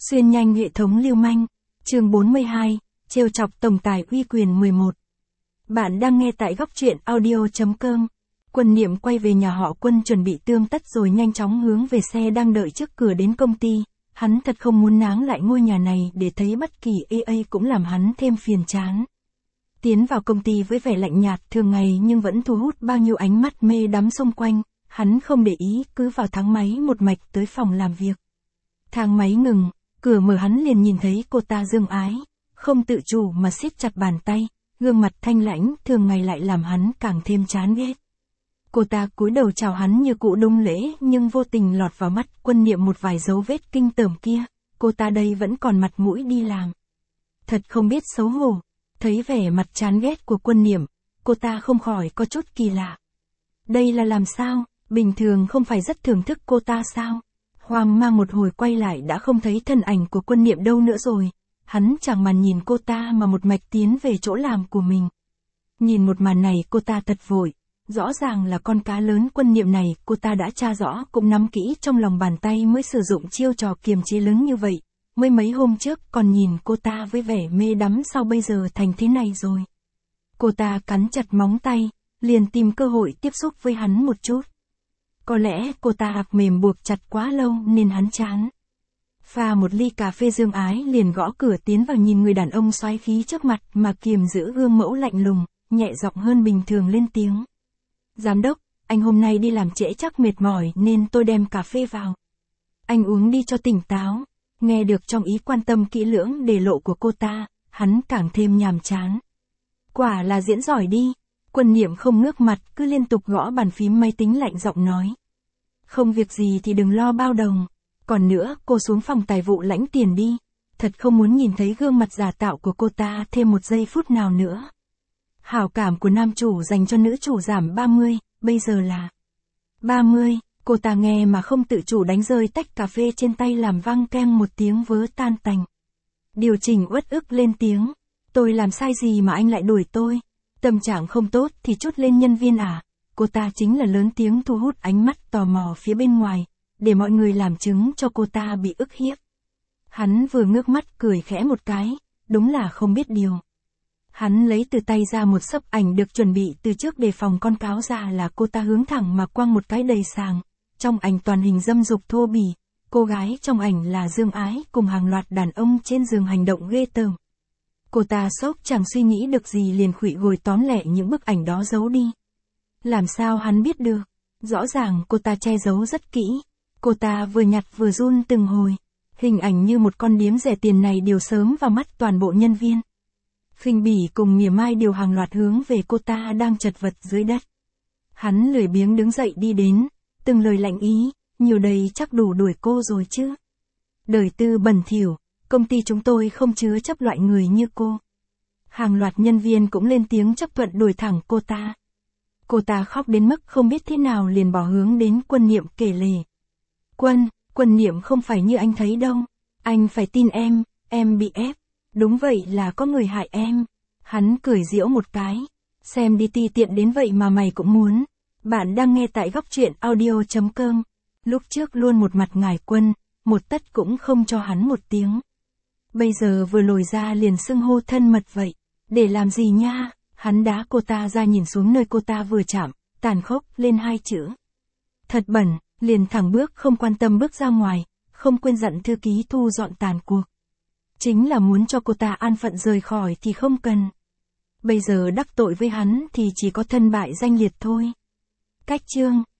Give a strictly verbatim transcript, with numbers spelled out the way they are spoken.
Xuyên nhanh hệ thống lưu manh. Chương bốn mươi hai, trêu chọc tổng tài uy quyền mười một. Bạn đang nghe tại góc truyện audio chấm com. Quân Niệm quay về nhà họ Quân chuẩn bị tươm tất rồi nhanh chóng hướng về xe đang đợi trước cửa đến công ty. Hắn thật không muốn náng lại ngôi nhà này để thấy bất kỳ a a cũng làm hắn thêm phiền chán. Tiến vào công ty với vẻ lạnh nhạt thường ngày nhưng vẫn thu hút bao nhiêu ánh mắt mê đắm xung quanh, hắn không để ý cứ vào thang máy một mạch tới phòng làm việc. Thang máy ngừng, cửa mở hắn liền nhìn thấy cô ta Dương Ái, không tự chủ mà siết chặt bàn tay, gương mặt thanh lãnh thường ngày lại làm hắn càng thêm chán ghét. Cô ta cúi đầu chào hắn như cụ đung lễ nhưng vô tình lọt vào mắt Quân Niệm một vài dấu vết kinh tởm kia, cô ta đây vẫn còn mặt mũi đi làm. Thật không biết xấu hổ, thấy vẻ mặt chán ghét của Quân Niệm, cô ta không khỏi có chút kỳ lạ. Đây là làm sao, bình thường không phải rất thưởng thức cô ta sao? Hoang mang một hồi quay lại đã không thấy thân ảnh của Quân Niệm đâu nữa rồi, hắn chẳng màn nhìn cô ta mà một mạch tiến về chỗ làm của mình. Nhìn một màn này cô ta thật vội. Rõ ràng là con cá lớn Quân Niệm này cô ta đã tra rõ cũng nắm kỹ trong lòng bàn tay mới sử dụng chiêu trò kiềm chế lớn như vậy. Mới mấy hôm trước còn nhìn cô ta với vẻ mê đắm sao bây giờ thành thế này rồi. Cô ta cắn chặt móng tay, liền tìm cơ hội tiếp xúc với hắn một chút. Có lẽ cô ta ạc mềm buộc chặt quá lâu nên hắn chán. Pha một ly cà phê Dương Ái liền gõ cửa tiến vào nhìn người đàn ông xoáy khí trước mặt mà kiềm giữ gương mẫu lạnh lùng, nhẹ giọng hơn bình thường lên tiếng. Giám đốc, anh hôm nay đi làm trễ chắc mệt mỏi nên tôi đem cà phê vào. Anh uống đi cho tỉnh táo. Nghe được trong ý quan tâm kỹ lưỡng đề lộ của cô ta, hắn càng thêm nhàm chán. Quả là diễn giỏi đi. Quân Niệm không ngước mặt cứ liên tục gõ bàn phím máy tính lạnh giọng nói. Không việc gì thì đừng lo bao đồng. Còn nữa cô xuống phòng tài vụ lãnh tiền đi. Thật không muốn nhìn thấy gương mặt giả tạo của cô ta thêm một giây phút nào nữa. Hảo cảm của nam chủ dành cho nữ chủ giảm ba mươi, bây giờ là ba mươi, cô ta nghe mà không tự chủ đánh rơi tách cà phê trên tay làm vang keng một tiếng vỡ tan tành. Điều chỉnh uất ức lên tiếng, tôi làm sai gì mà anh lại đuổi tôi, tâm trạng không tốt thì trút lên nhân viên à, cô ta chính là lớn tiếng thu hút ánh mắt tò mò phía bên ngoài, để mọi người làm chứng cho cô ta bị ức hiếp. Hắn vừa ngước mắt cười khẽ một cái, đúng là không biết điều. Hắn lấy từ tay ra một xấp ảnh được chuẩn bị từ trước đề phòng con cáo già là cô ta hướng thẳng mà quăng một cái đầy sàng. Trong ảnh toàn hình dâm dục thô bỉ, cô gái trong ảnh là Dương Ái cùng hàng loạt đàn ông trên giường hành động ghê tởm. Cô ta sốc chẳng suy nghĩ được gì liền khuỵu gồi tóm lẹ những bức ảnh đó giấu đi. Làm sao hắn biết được? Rõ ràng cô ta che giấu rất kỹ. Cô ta vừa nhặt vừa run từng hồi. Hình ảnh như một con điếm rẻ tiền này đều sớm vào mắt toàn bộ nhân viên. Khinh bỉ cùng mỉa mai điều hàng loạt hướng về cô ta đang chật vật dưới đất. Hắn lười biếng đứng dậy đi đến, từng lời lạnh ý, nhiều đây chắc đủ đuổi cô rồi chứ. Đời tư bẩn thỉu, công ty chúng tôi không chứa chấp loại người như cô. Hàng loạt nhân viên cũng lên tiếng chấp thuận đuổi thẳng cô ta. Cô ta khóc đến mức không biết thế nào liền bỏ hướng đến Quân Niệm kể lể. Quân, Quân Niệm không phải như anh thấy đâu, anh phải tin em, em bị ép. Đúng vậy là có người hại em. Hắn cười giễu một cái. Xem đi ti tiện đến vậy mà mày cũng muốn. Bạn đang nghe tại góc truyện audio chấm com. Lúc trước luôn một mặt ngải Quân, một tất cũng không cho hắn một tiếng. Bây giờ vừa lồi ra liền xưng hô thân mật vậy. Để làm gì nha? Hắn đá cô ta ra nhìn xuống nơi cô ta vừa chạm, tàn khốc lên hai chữ. Thật bẩn, liền thẳng bước không quan tâm bước ra ngoài, không quên dặn thư ký thu dọn tàn cuộc. Chính là muốn cho cô ta an phận rời khỏi thì không cần. Bây giờ đắc tội với hắn thì chỉ có thân bại danh liệt thôi. Cách chương.